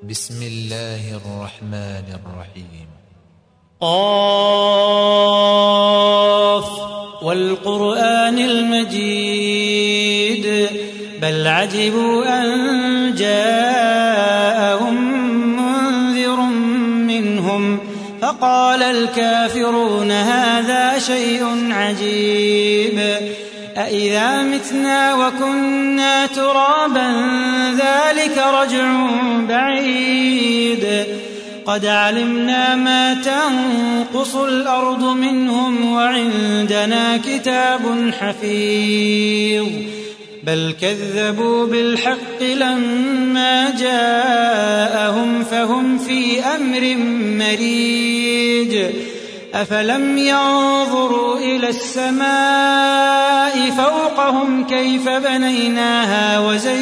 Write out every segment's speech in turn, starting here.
بسم الله الرحمن الرحيم. قاف والقرآن المجيد بل عجبوا أن جاءهم منذر منهم فقال الكافرون هذا شيء عجيب أإذا متنا وكنا ترابا ذلك رجع بعيد قد علمنا ما تنقص الأرض منهم وعندنا كتاب حفيظ بل كذبوا بالحق لما جاءهم فهم في أمر مريج أفلم ينظروا إلى السماء فوقهم كيف بنيناها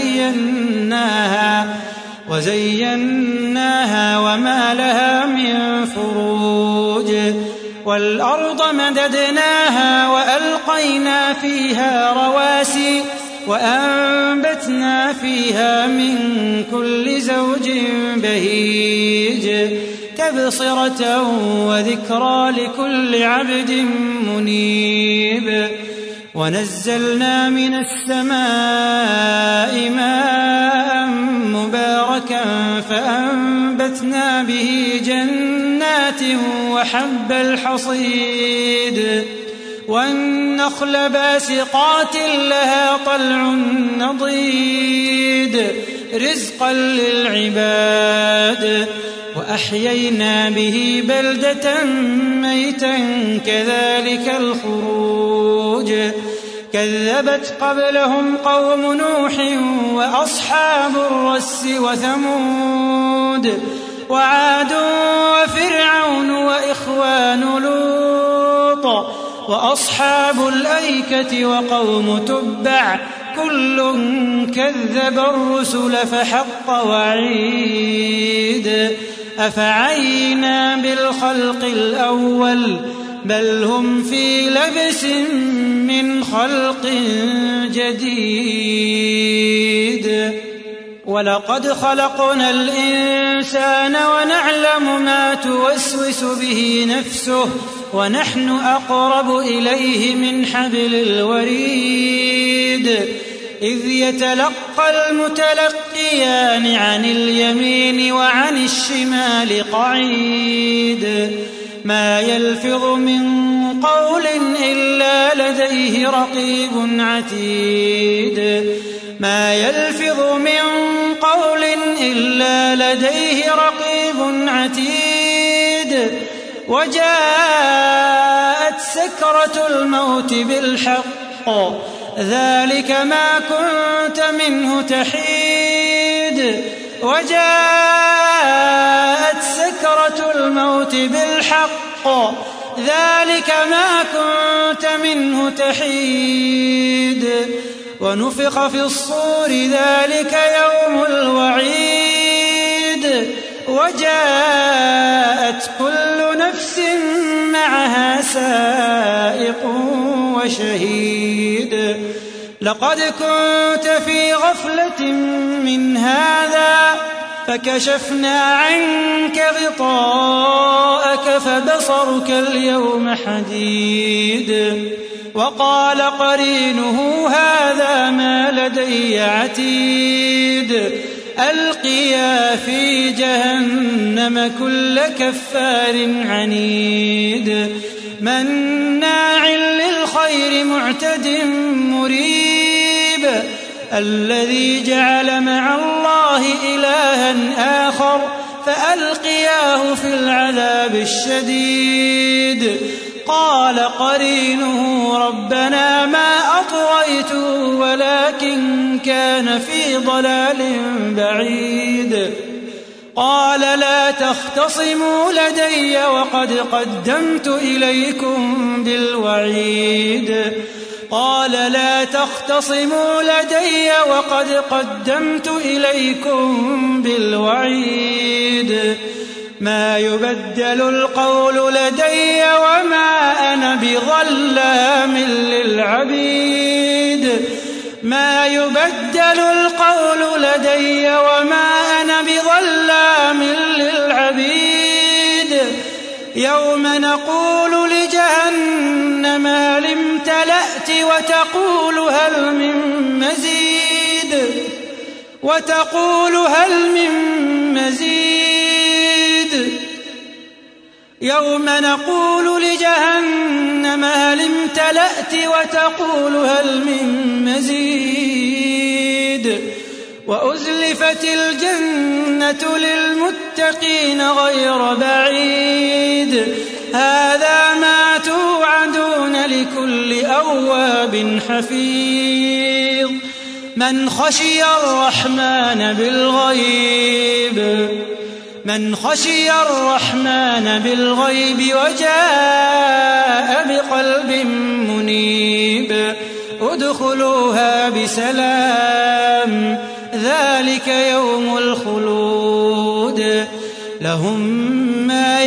وزيناها وما لها من فروج والأرض مددناها وألقينا فيها رواسي وأنبتنا فيها من كل زوج بهيج تبصرة وذكرى لكل عبد منيب ونزلنا من السماء ماء مباركا فأنبتنا به جنات وحب الحصيد والنخل باسقات لها طلع نضيد رزقا للعباد وأحيينا به بلدة ميتا كذلك الخروج كذبت قبلهم قوم نوح وأصحاب الرس وثمود وعاد وفرعون وإخوان لوط وأصحاب الأيكة وقوم تبع كل كذب الرسل فحق وعيد أفعينا بالخلق الأول بل هم في لبس من خلق جديد ولقد خلقنا الإنسان ونعلم ما توسوس به نفسه ونحن أقرب إليه من حبل الوريد إذ يتلقى المتلقيان عن اليمين وعن الشمال قعيد ما يلفظ من قول إلا لديه رقيب عتيد ما يلفظ من قول إلا لديه رقيب عتيد وجاءت سكرة الموت بالحق ذلك ما كنت منه تحيد وجاءت سكرة الموت بالحق ذلك ما كنت منه تحيد ونفخ في الصور ذلك يوم الوعيد وجاءت كل نفس معها سائق وشهيد لقد كنت في غفلة من هذا فكشفنا عنك غطاءك فبصرك اليوم حديد وقال قرينه هذا ما لدي عتيد ألقيا في جهنم كل كفار عنيد مناع للخير معتد مريب الذي جعل مع الله إلها آخر فألقياه في العذاب الشديد قال قرينه ربنا ما أطغيته ولكن كان في ضلال بعيد قال لا تختصموا لدي وقد قدمت إليكم بالوعيد قال لا تختصموا لدي وقد قدمت إليكم بالوعيد ما يبدل القول لدي وما أنا بظلام للعبيد ما يبدل القول لدي وما أنا بظلام يوم نقول لجهنم هل امتلأت وتقول هل من مزيد يوم نقول لجهنم هل امتلأت وتقول هل من مزيد وأزلفت الجنة للمتقين غير بعيد هذا ما توعدون لكل أواب حفيظ من خشي الرحمن بالغيب وجاء بقلب منيب ادخلوها بسلام ذلك يوم الخلود لهم ما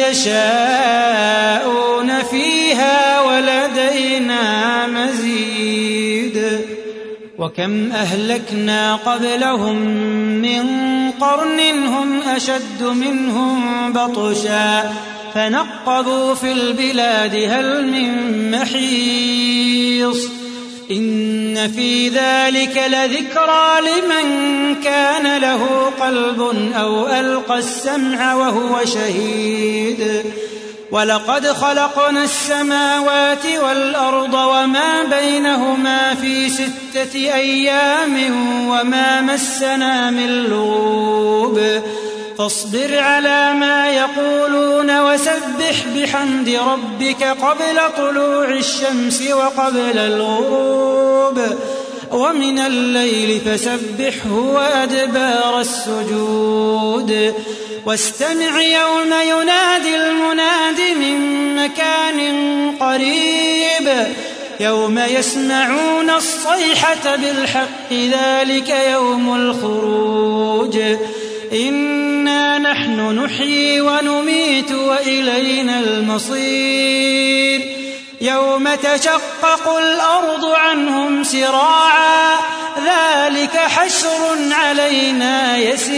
يشاءون فيها ولدينا مزيد وكم أهلكنا قبلهم من قرن هم أشد منهم بطشا فنقبوا في البلاد هل من محيص إن في ذلك لذكرى لمن كان له قلب أو ألقى السمع وهو شهيد ولقد خلقنا السماوات والأرض وما بينهما في 6 أيام وما مسنا من لغوب فاصبر على ما يقولون وسبح بحمد ربك قبل طلوع الشمس وقبل الغروب ومن الليل فسبحه وأدبار السجود واستمع يوم ينادي المناد من مكان قريب يوم يسمعون الصيحة بالحق ذلك يوم الخروج إنا نحن نحيي ونميت وإلينا المصير يوم تشقق الأرض عنهم سراعا ذلك حشر علينا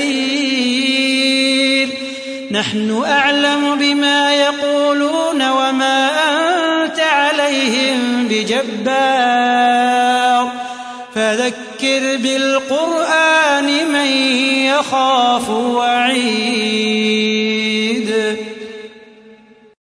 يسير نحن أعلم بما يقولون وما أنت عليهم بجبار فذكر بالقرآن من يخاف وعيد